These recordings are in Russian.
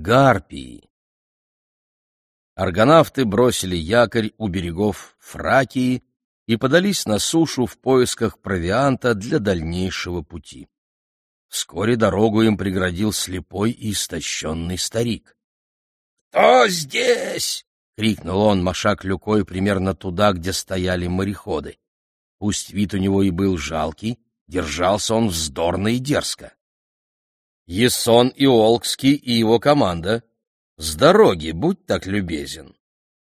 Гарпии. Аргонавты бросили якорь у берегов Фракии и подались на сушу в поисках провианта для дальнейшего пути. Вскоре дорогу им преградил слепой и истощенный старик. «Кто здесь?» — крикнул он, маша клюкой примерно туда, где стояли мореходы. Пусть вид у него и был жалкий, держался он вздорно и дерзко. «Ясон Иолкский и его команда. С дороги, будь так любезен».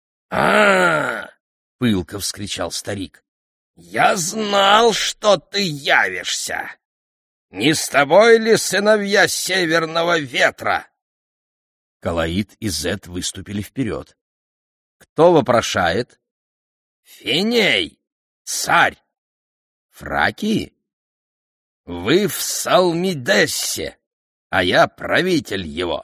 Пылко вскричал старик. «Я знал, что ты явишься! Не с тобой ли сыновья Северного ветра?» Калаид и Зет выступили вперед. «Кто вопрошает?» «Финей, царь!» «Фракии?» «Вы в Салмидессе, а я правитель его».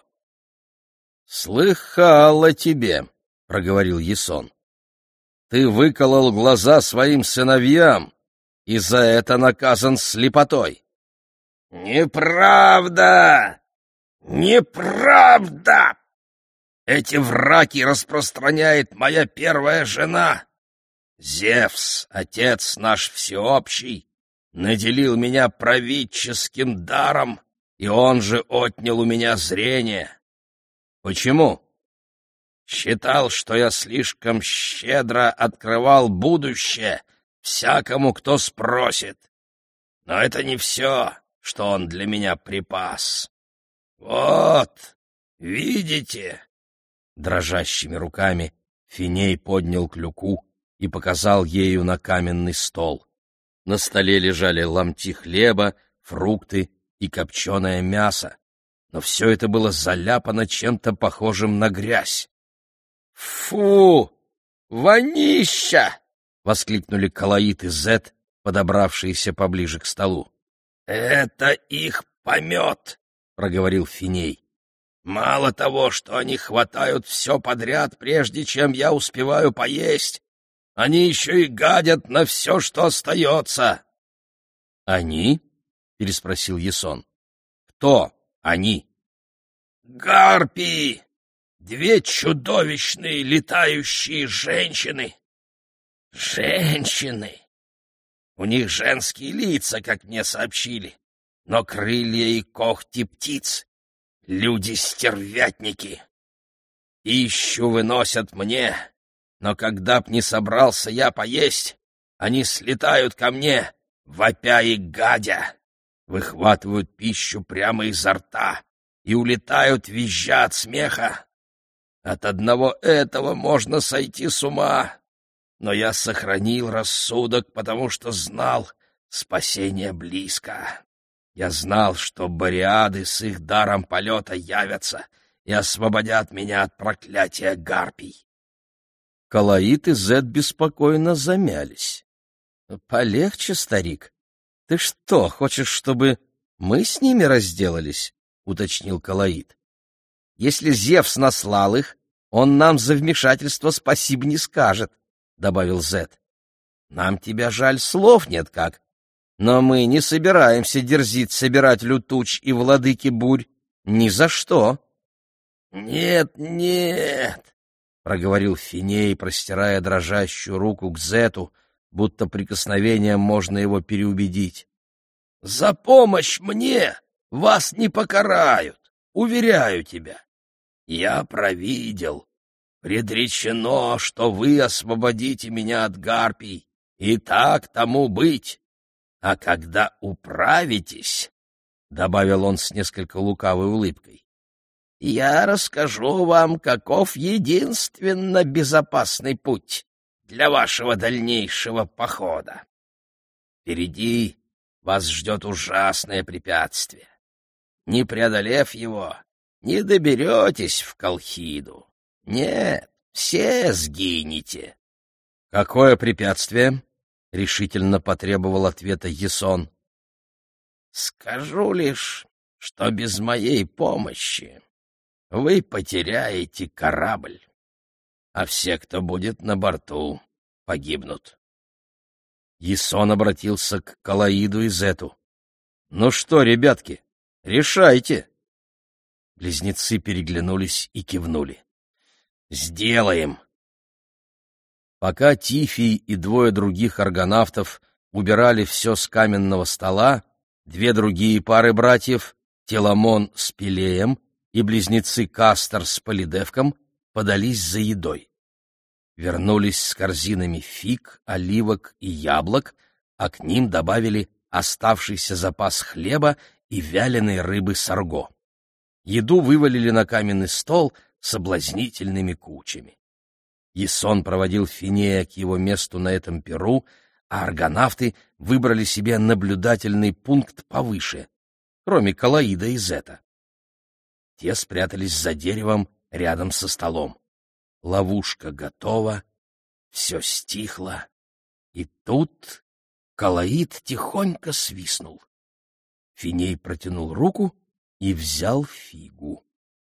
«Слыхал о тебе», — проговорил Ясон. «Ты выколол глаза своим сыновьям, и за это наказан слепотой». «Неправда! Неправда! Эти враки распространяет моя первая жена. Зевс, отец наш всеобщий, наделил меня правительским даром, и он же отнял у меня зрение. Почему? Считал, что я слишком щедро открывал будущее всякому, кто спросит. Но это не все, что он для меня припас. Вот, видите?» Дрожащими руками Финей поднял клюку и показал ею на каменный стол. На столе лежали ломти хлеба, фрукты и копченое мясо, но все это было заляпано чем-то похожим на грязь. «Фу! Вонища!» — воскликнули Калаид и Зет, подобравшиеся поближе к столу. «Это их помет!» — проговорил Финей. «Мало того, что они хватают все подряд, прежде чем я успеваю поесть, они еще и гадят на все, что остается». «Они?» — переспросил Ясон. «Кто они?» «Гарпии! Две чудовищные летающие женщины!» «Женщины! У них женские лица, как мне сообщили, но крылья и когти птиц. Люди-стервятники. Пищу выносят мне, но когда б не собрался я поесть, они слетают ко мне, вопя и гадя, выхватывают пищу прямо изо рта и улетают, визжа от смеха. От одного этого можно сойти с ума, но я сохранил рассудок, потому что знал, спасение близко. Я знал, что Бориады с их даром полета явятся и освободят меня от проклятия гарпий. Калаид и Зет беспокойно замялись. — Полегче, старик. Ты что, хочешь, чтобы мы с ними разделались? — уточнил Калаид. — Если Зевс наслал их, он нам за вмешательство спасибо не скажет, — добавил Зет. — Нам тебя жаль, слов нет как. Но мы не собираемся дерзить собирателю туч и владыке бурь. Ни за что. — Нет, нет, — проговорил Финей, простирая дрожащую руку к Зету, будто прикосновением можно его переубедить. — За помощь мне вас не покарают, уверяю тебя. Я провидел. Предречено, что вы освободите меня от гарпий, и так тому быть. А когда управитесь, — добавил он с несколько лукавой улыбкой, — я расскажу вам, каков единственно безопасный путь для вашего дальнейшего похода. Впереди вас ждет ужасное препятствие. Не преодолев его, не доберетесь в Колхиду. Нет, все сгинете. — Какое препятствие? — решительно потребовал ответа Ясон. — Скажу лишь, что без моей помощи вы потеряете корабль, а все, кто будет на борту, погибнут. Ясон обратился к Калаиду и Зету. — Ну что, ребятки, решайте. — Близнецы переглянулись и кивнули. «Сделаем!» Пока Тифий и двое других аргонавтов убирали все с каменного стола, две другие пары братьев, Теламон с Пелеем и близнецы Кастор с Полидевком, подались за едой. Вернулись с корзинами фиг, оливок и яблок, а к ним добавили оставшийся запас хлеба и вяленой рыбы сарго. Еду вывалили на каменный стол соблазнительными кучами. Ясон проводил Финея к его месту на этом пиру, а аргонавты выбрали себе наблюдательный пункт повыше, кроме Колоида и Зета. Те спрятались за деревом рядом со столом. Ловушка готова, все стихло, и тут Колоид тихонько свистнул. Финей протянул руку и взял фигу.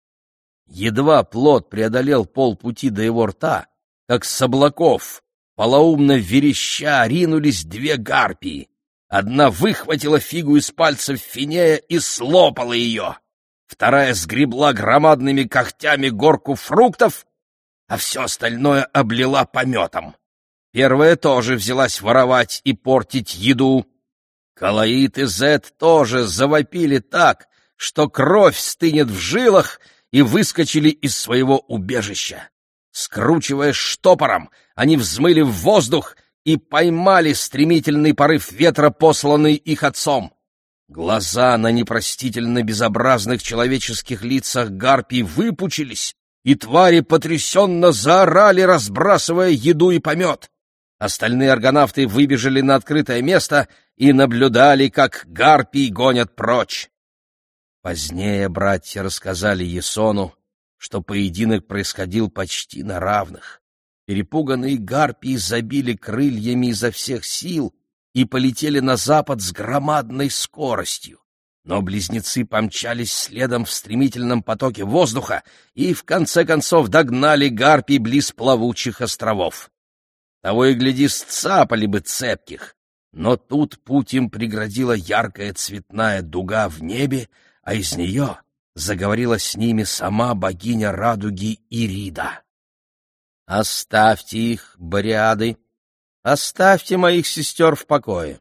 Едва плод преодолел полпути до его рта, как с облаков, полоумно вереща, ринулись две гарпии. Одна выхватила фигу из пальцев Финея и слопала ее. Вторая сгребла громадными когтями горку фруктов, а все остальное облила пометом. Первая тоже взялась воровать и портить еду. Колоид и Зет тоже завопили так, что кровь стынет в жилах, и выскочили из своего убежища. Скручивая штопором, они взмыли в воздух и поймали стремительный порыв ветра, посланный их отцом. Глаза на непростительно безобразных человеческих лицах гарпий выпучились, и твари потрясенно заорали, разбрасывая еду и помет. Остальные аргонавты выбежали на открытое место и наблюдали, как гарпий гонят прочь. Позднее братья рассказали Ясону, что поединок происходил почти на равных. Перепуганные гарпии забили крыльями изо всех сил и полетели на запад с громадной скоростью. Но близнецы помчались следом в стремительном потоке воздуха и, в конце концов, догнали гарпий близ плавучих островов. Того и гляди, сцапали бы цепких, но тут путь им преградила яркая цветная дуга в небе, а из нее заговорила с ними сама богиня радуги Ирида. «Оставьте их, бориады, оставьте моих сестер в покое.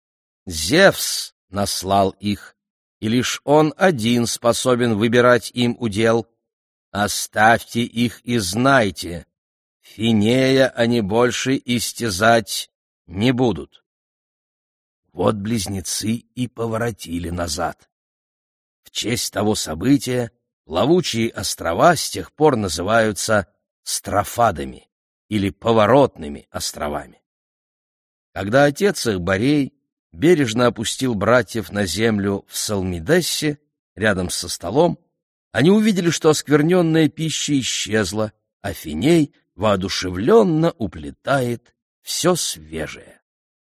Зевс наслал их, и лишь он один способен выбирать им удел. Оставьте их и знайте, Финея они больше истязать не будут». Вот близнецы и поворотили назад. В честь того события плавучие острова с тех пор называются Строфадами или Поворотными островами. Когда отец их, Борей, бережно опустил братьев на землю в Салмидессе, рядом со столом, они увидели, что оскверненная пища исчезла, а Финей воодушевленно уплетает все свежее.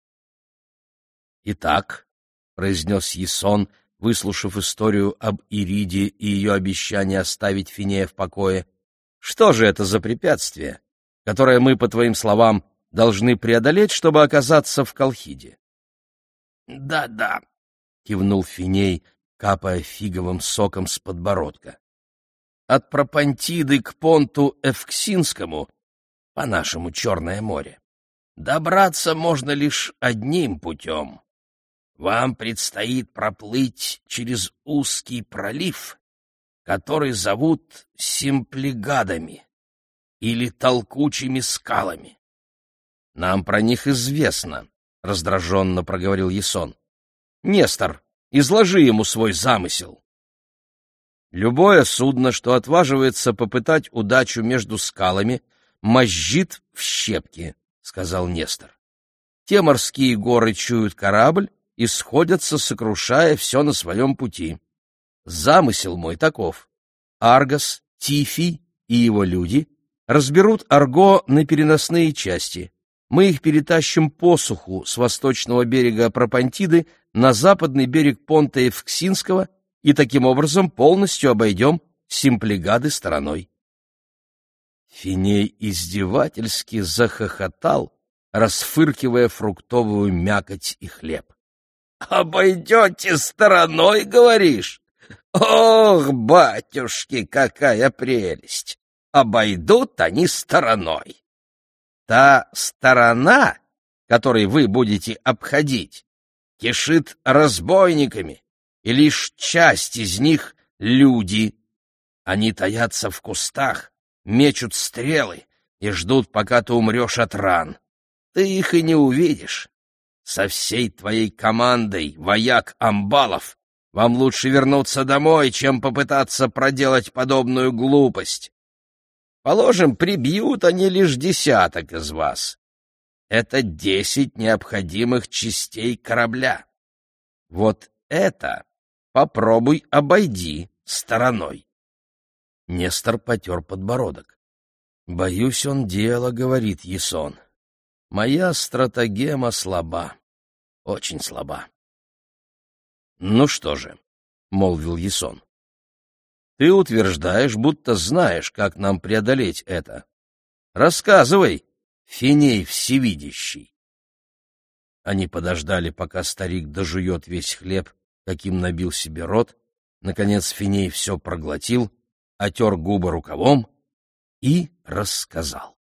«Итак», — произнес Ясон, выслушав историю об Ириде и ее обещание оставить Финея в покое, «что же это за препятствие, которое мы, по твоим словам, должны преодолеть, чтобы оказаться в Колхиде?» «Да-да», — кивнул Финей, капая фиговым соком с подбородка. «От Пропантиды к понту Эвксинскому, по-нашему Черное море, добраться можно лишь одним путем. Вам предстоит проплыть через узкий пролив, который зовут Симплигадами или Толкучими скалами». «Нам про них известно», — раздраженно проговорил Ясон. «Нестор, изложи ему свой замысел». «Любое судно, что отваживается попытать удачу между скалами, мозжит в щепки», — сказал Нестор. «Те морские горы чуют корабль и сходятся, сокрушая все на своем пути. Замысел мой таков: Аргос, Тифий и его люди разберут Арго на переносные части. Мы их перетащим по суху с восточного берега Пропантиды на западный берег понта Евксинского и таким образом полностью обойдем Симплигады стороной». Финей издевательски захохотал, расфыркивая фруктовую мякоть и хлеб. «Обойдете стороной, говоришь? Ох, батюшки, какая прелесть! Обойдут они стороной. Та сторона, которой вы будете обходить, кишит разбойниками, и лишь часть из них — люди. Они таятся в кустах, мечут стрелы и ждут, пока ты умрешь от ран. Ты их и не увидишь. Со всей твоей командой, вояк Амбалов, вам лучше вернуться домой, чем попытаться проделать подобную глупость. Положим, прибьют они лишь 10 из вас. Это 10 необходимых частей корабля. Вот это попробуй обойди стороной. Нестор потер подбородок. «Боюсь, он дело, — говорит Ясон. Моя стратагема слаба, очень слаба». «Ну что же, — молвил Ясон, — ты утверждаешь, будто знаешь, как нам преодолеть это. Рассказывай, Финей Всевидящий». Они подождали, пока старик дожует весь хлеб, каким набил себе рот. Наконец Финей все проглотил, отер губы рукавом и рассказал.